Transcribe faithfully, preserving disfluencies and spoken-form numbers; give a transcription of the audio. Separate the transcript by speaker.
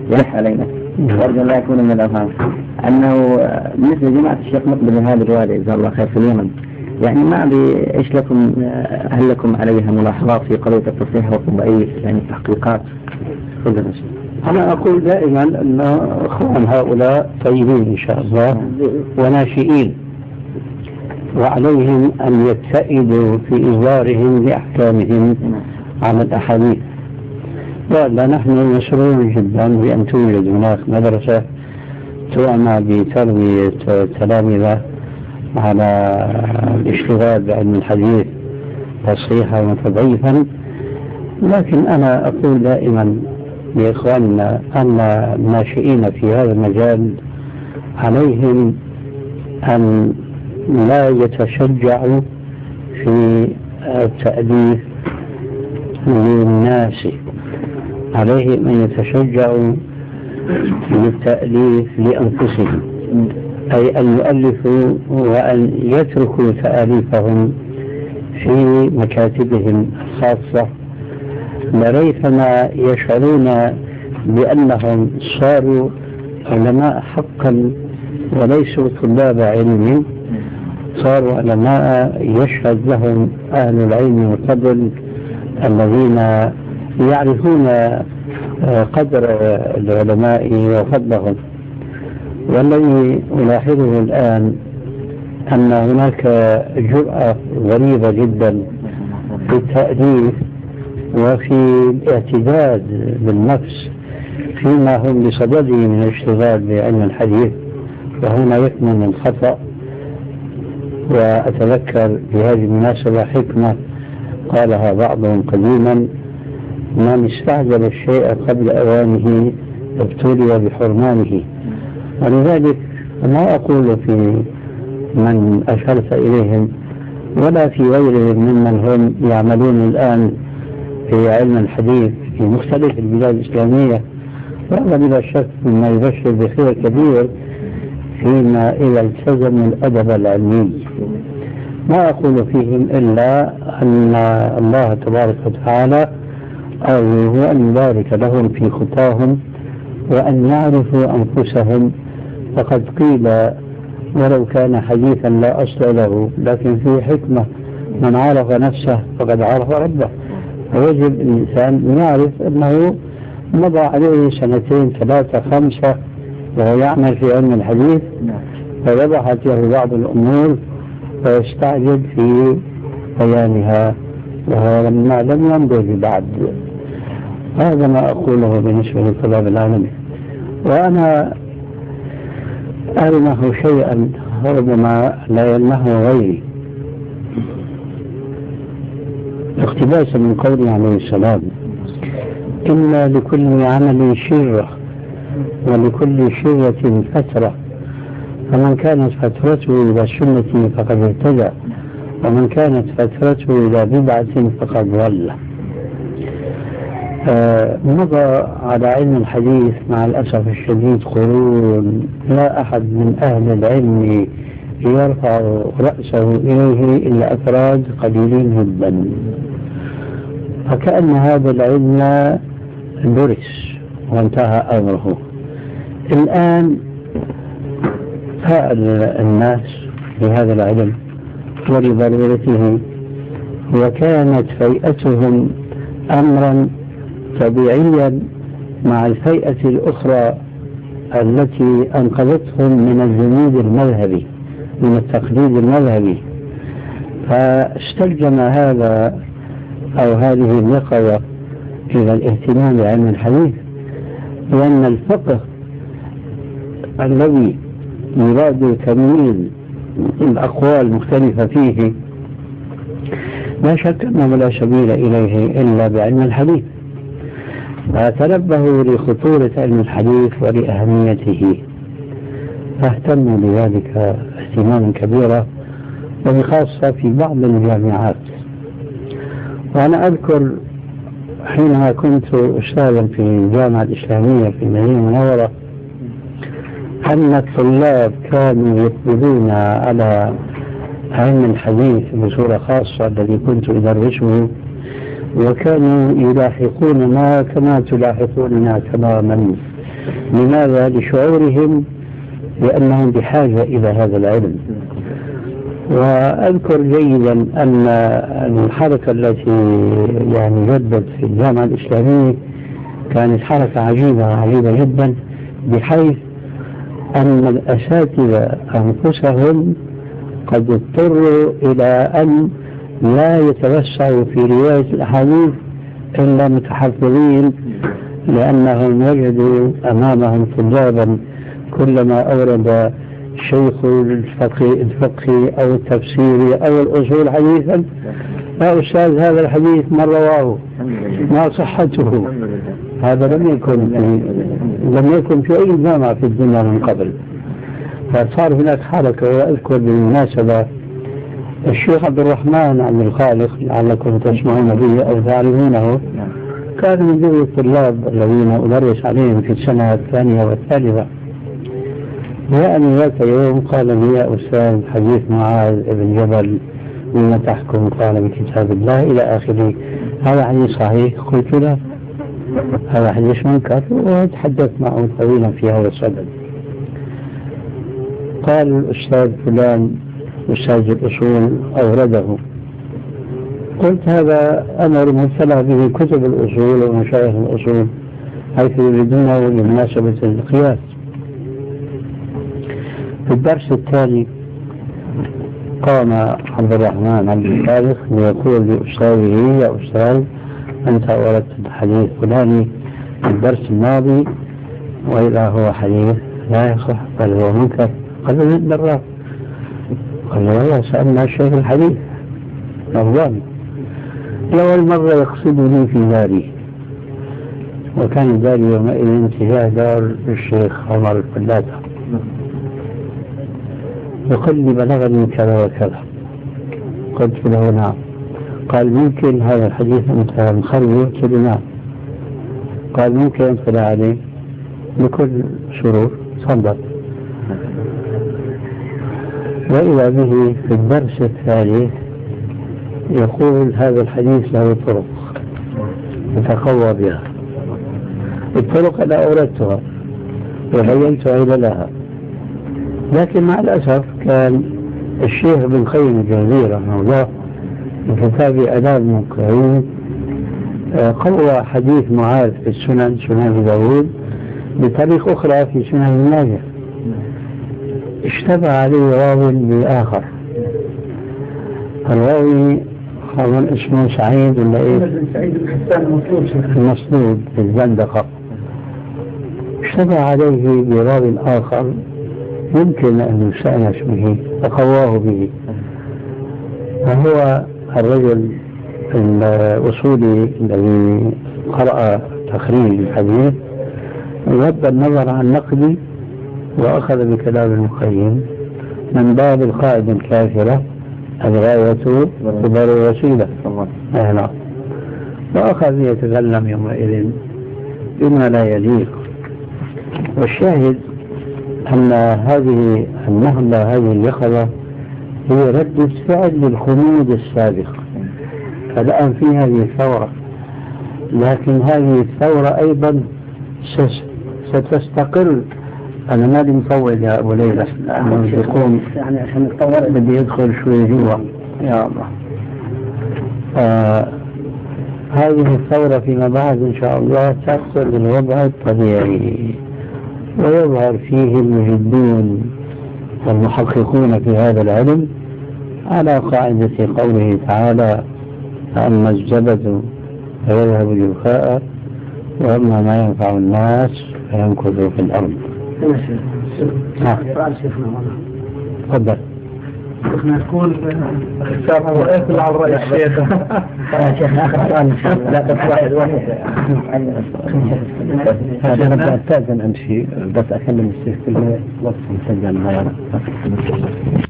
Speaker 1: يلح علينا وأرجو لا يكون من الأوهام أنه مثل جماعة الشيخ مقبل هذه الرواية جزاه الله خير في اليمن، يعني ما أدري إيش لكم، هل لكم عليها ملاحظات في قضية التصحيح والضعيف يعني التحقيقات؟
Speaker 2: أنا أقول دائما أن أخوان هؤلاء طيبين إن شاء الله وناشئين، وعليهم أن يتسئلوا في إظهارهم لأحكامهم على الأحاديث. ولا نحن مسرورون جدا بأن توجد هناك مدرسة تعنى بتربية التلامذة على الاشتغال بعلم الحديث تصحيحا وتضعيفا، لكن أنا أقول دائما لإخواننا أن الناشئين في هذا المجال عليهم أن لا يتشجعوا في التأليف للناس، عليهم أن يتشجعوا في التأليف لأنفسهم، أي أن يؤلفوا وأن يتركوا تأليفهم في مكاتبهم الخاصة، لريثما يشعرون بأنهم صاروا علماء حقا وليسوا طلاب علم، صاروا علماء يشهد لهم أهل العلم والفضل الذين يعرفون قدر العلماء وفضلهم. والذي ألاحظه الآن أن هناك جرأة غريبة جدا في التأليف وفي الاعتداد بالنفس فيما هم بصدده من الاشتغال بعلم الحديث، وهنا يكمن الخطأ. وأتذكر بهذه المناسبة حكمة قالها بعضهم قديما: من استعجل الشيء قبل أوانه ابتلي بحرمانه. ولذلك ما أقول في من أشرت إليهم ولا في غيرهم ممن هم يعملون الآن في علم الحديث في مختلف البلاد الإسلامية، وهذا بلا شك مما يبشر بخير كبير فيما إذا التزموا الأدب العلمي. ما أقول فيهم إلا أن الله تبارك وتعالى أرجو أن يبارك لهم في خطاهم وأن يعرفوا أنفسهم، فقد قيل ولو كان حديثا لا أصل له، لكن فيه حكمة: من عرف نفسه فقد عرف ربه. فيجب الإنسان يعرف أنه مضى عليه سنتين ثلاثة خمسة وهو يعمل في علم الحديث، فوضحت له بعض الأمور فيستعجل في بيانها وهو لما لم ينضج بعد. هذا ما أقوله بالنسبة للطلاب العالمي. وأنا ألمه شيئا ربما لا يلمه غيري، اقتباسا من قوله عليه السلام: إن لكل عمل شرة ولكل شرة فترة، فمن كانت فترته إلى سنة فقد اهتدى، ومن كانت فترته إلى بدعة فقد ضل. آه مضى على علم الحديث مع الأسف الشديد قرون لا أحد من أهل العلم يرفع رأسه إليه إلا أفراد قليلين جدا، فكأن هذا العلم درس وانتهى أمره. الآن سأل الناس بهذا العلم ولضرورته، وكانت فيئتهم أمرا طبيعيا مع الفئة الأخرى التي أنقذتهم من الجمود المذهبي، من التقليد المذهبي. فاستلزم هذا أو هذه النقطة إلى الاهتمام بعلم الحديث، لأن الفقه الذي يراد تمييز الأقوال المختلفة فيه لا شك أنه لا سبيل إليه إلا بعلم الحديث. فتنبهوا لخطورة علم الحديث ولأهميته، فاهتموا بذلك اهتماما كبيرا، وبخاصة في بعض الجامعات. وأنا أذكر حينما كنت أستاذا في الجامعة الإسلامية في المدينة المنورة أن الطلاب كانوا يقبلون على علم الحديث بصورة خاصة الذي كنت أدرسه، وكانوا يلاحقوننا كما تلاحقوننا تماما لماذا؟ لشعورهم بأنهم بحاجة إلى هذا العلم. وأذكر جيدا أن الحركة التي يعني جدت في الجامعة الإسلامية كانت حركة عجيبة عجيبة جدا، بحيث أن الأساتذة أنفسهم قد اضطروا إلى أن لا يتوسعوا في رواية الأحاديث إلا متحفظين، لأنهم وجدوا أمامهم طلابا كلما أورد شيخ الفقه الفقه أو التفسيري أو الأصول حديثا: يا أستاذ هذا الحديث ما رواه، ما صحته. هذا لم يكن في لم يكن في أي جامعة في الدنيا من قبل. فصار هناك حركة. وأذكر بالمناسبة الشيخ عبد الرحمن عبد الخالق، لعلكم تسمعون به أو تعرفونه، كان من ضمن الطلاب الذين أدرس عليهم في السنة الثانية والثالثة. جاءني ذات يوم قال لي: يا أستاذ حديث معاذ بن جبل بما تحكم؟ قال: بكتاب الله إلى آخره. هذا حديث صحيح؟ قلت له: هذا حديث منكر. وتحدثت معه طويلا في هذا الصدد. قال: الأستاذ فلان أستاذ الأصول أورده. قلت: هذا أمر مبتلى به كتب الأصول ومشايخ الأصول، حيث يريدونه لمناسبة القياس. في الدرس الثاني قام عبد الرحمن عبد الخالق ليقول لأستاذه: يا أستاذ أنت أوردت الحديث فلاني في الدرس الماضي وإذا هو حديث لا يصح بل هو منكر. قال: من دراه؟ قال: والله سألنا الشيخ الحديث أفضل. لأول مرة يقصدني في داري، وكان داري يومئذ انتهاء دار الشيخ عمر الفلاتة. يقول لي: بلغني كذا وكذا. قلت له: نعم. قال: ممكن هذا الحديث أنت مخرجه؟ قلت له: نعم. قال: ممكن أنت عليه؟ بكل سرور. تفضل. وإذا به في الدرس الثالث يقول: هذا الحديث له طرق يتقوى بها. الطرق أنا أوردتها وبينت عللها، لكن مع الأسف كان الشيخ بن قيم الجوزية رحمه الله في كتاب آداب المقرئين قوى حديث معاذ في السنن، سنن أبي داود، بطريق أخرى في سنن ابن ماجه. اشتبه عليه راو بالآخر. الراوي أظن اسمه سعيد ولا إيه؟
Speaker 3: سعيد بن حسان المصلوب
Speaker 2: المصلوب في الزندقة. اشتبه عليه براو آخر يمكن أن يستأنس به فقواه به، وهو الرجل الأصولي الذي قرأ تخريج الحديث غض النظر عن نقدي وأخذ بكلام المقيم من باب القاعدة الكافرة: الغاية تبرر الوسيلة. نعم. وأخذ يتكلم يومئذ بما لا يليق. والشاهد أن هذه النهضة، هذه اليقظة، هي ردة فعل للخمود السابق. فالآن في هذه الثورة، لكن هذه الثورة أيضا ستستقر. أنا مالي مطول يا أبو ليلى، لأنه يقوم
Speaker 1: يعني عشان نتطور
Speaker 2: بدي يدخل شوي جوا. يا الله. آه هذه الثورة فيما بعد إن شاء الله تصل للوضع الطبيعي، ويظهر فيه المجدون والمحققون في هذا العلم على قاعدة قوله تعالى: فأما الزبد فيذهب جفاء وأما ما ينفع الناس فيمكث في الأرض. تفضل.
Speaker 3: احنا نقول السابق وقفل على الرأي الشيخ.
Speaker 1: يا شيخ آخر سؤال إن شاء الله. لا بس واحد واحد.
Speaker 2: أنا أستاذن أمشي بس أكلم الشيخ في الوقت مسجل.